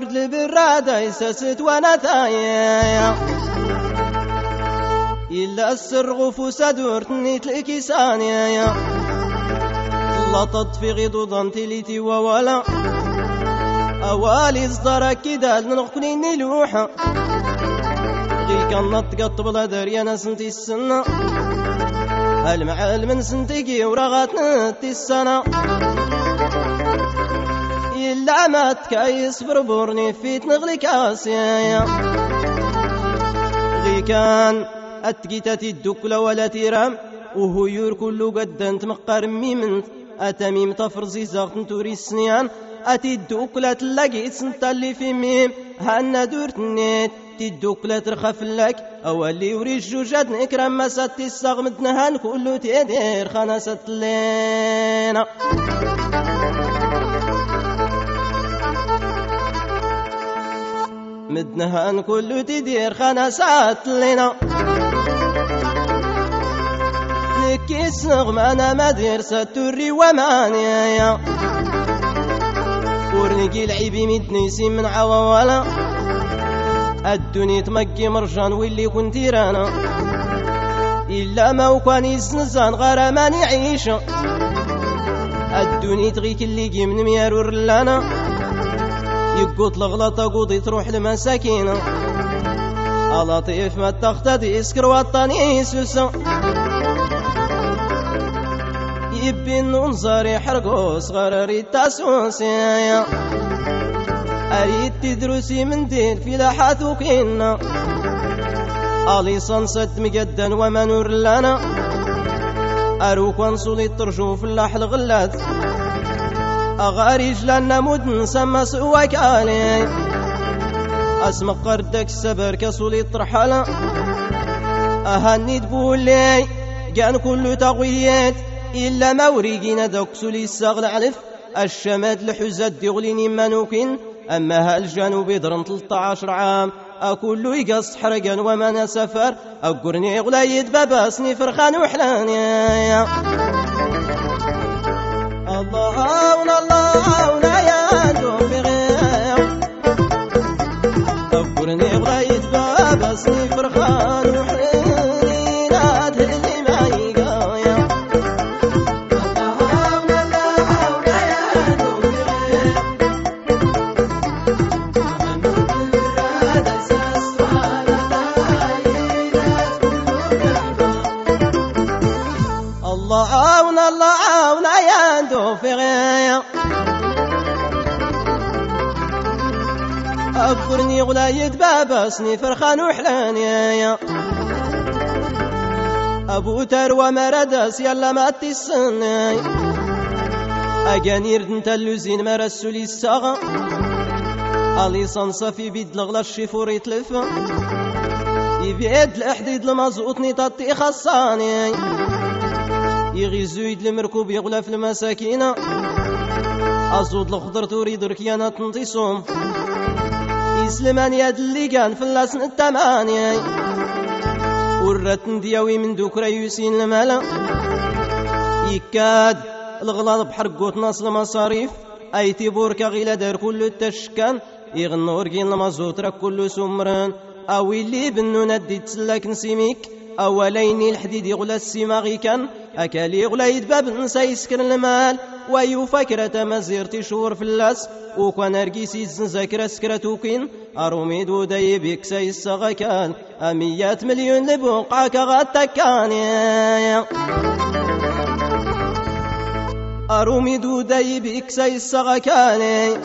ورد البرادة يسست ونتايا إلا السرغف سدورتني تلكيسانيا لطت في غضوضان تليتي وولا أوالي صدرك كدا لنقنيني لوحة غي كان نطقط بلا دريانا سنتي السنة المعال من سنتيكي ورغات نتي السنة إلا ما تكايس بربورني فيت نغلي كاسيا غي كان أتقيتتي الدكلة ولا تيرام وهو يور كله قدن تمقر ميمنت أتميم تفرزي زغت توري السنيان أتي الدكلة تلاقيت سنت اللي في ميم هانا دورت نيت الدكلة ترخف لك أولي وري جوجات نكرم ما ستي السغم دنهان كله تيدير خانسة لينا مدنهان كله تدير خانسات لينا نكي السغم أنا مدير ستوري ومانيا ورنقي العيبي مدنيسي من عواوالا الدنيا تمكي مرجان واللي كنت رانا إلا ما وكان يزنزان غرمان يعيش الدنيا تغيك اللي جي من ميار ورلانا يقوط الغلطة قوضي تروح لمساكينة لطيف ما تختدي يسكر وطني سوسا يبي النظر يحرقو صغر ريد تاسوسيا أريد تدرسي من دين في لاحاتك إنا ألي صنصد مجدا وما نور لنا أروك وانصلي الترشوف اللح الغلات أغارج لنا مدن سما سواك آلي أسمق قردك السبر كصلي الترحلة أهني تبولي كان كل تغويات إلا ما وريقنا دوكسولي السغل علف الشماد لحزات ديغليني منوكين أما هالجنوب درن 13 عام أكل يقص حرقا وما سفر أقرني غلايد باباسني فرخان وحلانيا الله الله يا دوبي غير أقرني غلايد باباسني فرخان وحلاني ناد اللي ما يقايا الله عون يا دوفي غيا أفكرني غلايد باباسني فرخان وحلانيا أبو تروى مردس يلا ماتي السناي أجانير دنتلوزين مرسولي الساغا ألي صنصفي بيد لغلا الشفور يتلفا يبيد الأحديد لمزقوطني تطي خصاني يغيزو يد المركوب يغلى في المساكينة أزود الخضر تريد ركيانة تنطيصوم يسلمان يد اللي كان في اللسن التمانية ورتن دياوي من دوك ريوسين المالا يكاد الغلاط بحرقوت ناس المصاريف أي تبوركا غيلا دار كل التشكان يغنو رقين المازوت راك كل سمران أو اللي بنو ندي تسلاك نسيميك أولين الحديد يغلى السماغي كان أكالي يغلى يدباب نسا يسكر المال ويفكرة مزيرتي شور في اللاس وكان أرقيسي زنزاكرة سكرتوكين أروميد ودايب يكسي السغا كان 100 مليون لبوقعك غتكاني أروميد ودايب يكسي السغا كان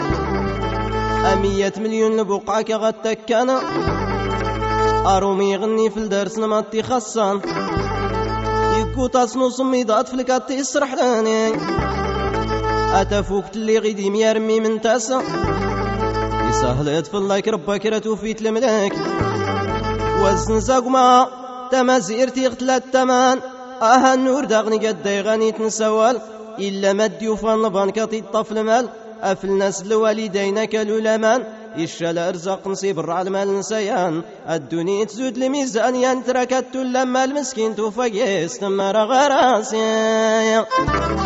100 مليون لبوقعك غتكاني أرومي يغني في الدرس نماتي خصان يكو تصنو صميدات في الكات يسرح لاني أتفوكت اللي غيدي ميرمي من تاسا يسهلت في الله كربا كرتو فيت الملاك وزن زاقما تمازيرتي غتلات تمان النور داغني قد يغني تنسوال إلا مدي وفان بانكاتي الطفل مال أفل ناس الوالدين كالو لمان إشال أرزاق نصيب الرعد مال نسيان الدنيا تزود الميزان ينتركت لما المسكين توفق استمر غراسي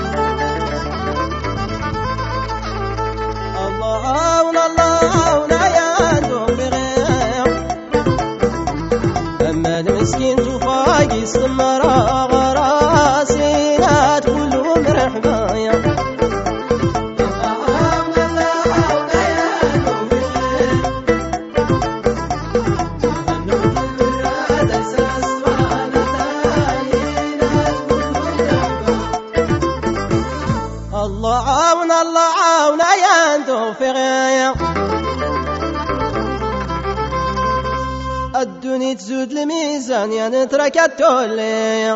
الله الله يستمر غراسينات كله مرحبا يا الله عاون يا انتو في غاية الدنيا تزود الميزان يا نترك التولي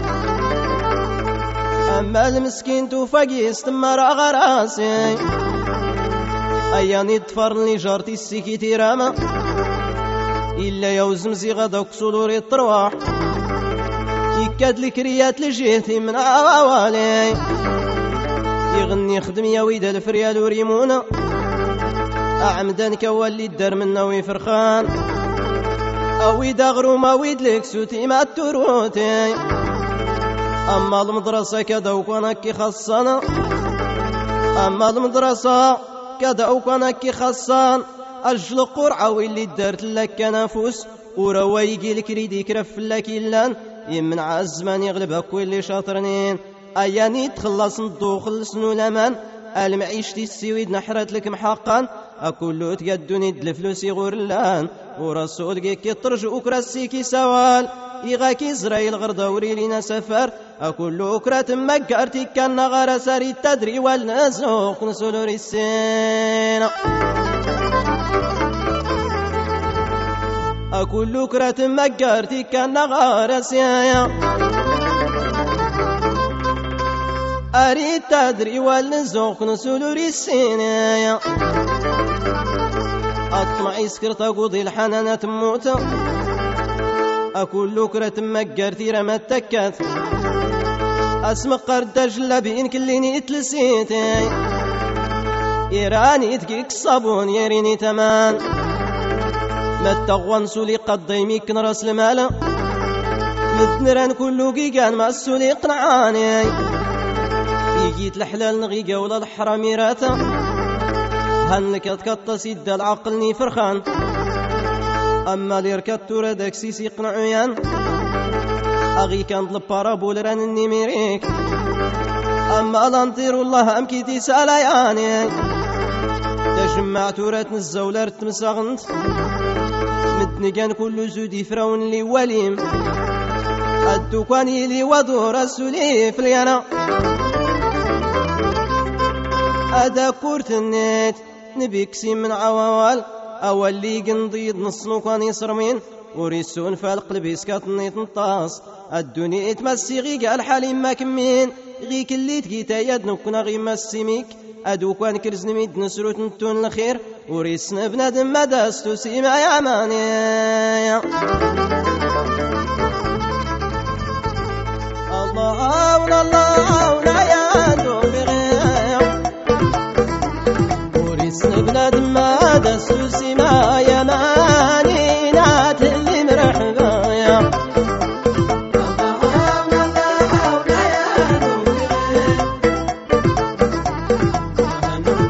أما المسكين توفق يستمر غراسي أياني تفر لي جارتي السكيتي راما إلا يوزمزي غدا كسولوري الطرواح يكاد الكريات لجيتي من عوالي يغني خدم يا ويد الفريال وريمونا أعمدا كوالي الدار منا ويفرخان أويد أغروم أويد لك سوتي ما التروتي أما المدرسة كذا وكونك خصنا أما المدرسة كذا وكونك خصان أجل قرعة واللي دارت لك نفوس وروايقي الكريدي كرف لك إلان يمنع الزمان يغلبك واللي شاطرنين أياني تخلص ندو خلصنو الأمان المعيشتي السويد نحرت لك محقا أكلو تقدوني دلفلوس يغور اللان ورسول كي ترجو كراسيكي سوال إغاكي إسرائيل غردوري لنا سفر أكلو أكرة مكارتي كان غار ساري التدري والنسوق نسولو رسين أكلو أكرة مكارتي كان غار سايا أريد تدري والنزوق نسولو رسينايا أطمع يسكر تقوضي الحنانة تموت أكل لكرة مقرتي رمت تكات أسمق قرد جلبين كليني اتلسيتي إيراني تكيك الصابون يريني تمان ما تغوان سولي قضيمي كنراس المالا مثنران كلو قيقان ما السولي قنعاني يجيت الحلال نغيقا ولا الحرامي راتا هنك تكطى سيد العقلني فرخان أما ليركت تردك سيسي قنعيان أغي كان لبارابول ران النميريك أما لانطير الله أمكيتي سالاياني تجمع تورات الزولار تمسغنت مدنقان كل زودي فرون لي وليم الدكاني لي ودور السليف لينا أدا كورت النت نبيكسي من عوال أول لي قنضيد نصنو كان يصرمين وريسون فالقلب يسكت نيت نطاس الدنيا تمسيغي قال حالي ما كمين غي كلي تقيتا يدنو كنا غي مسيميك أدو كان كرزن ميد نسروت نتون الخير وريسنا بنادم ما داستو سيما يا ماني الله عون يا دوبي بنادم ما دسو سما يا ماني نات اللي مرحبا يا الله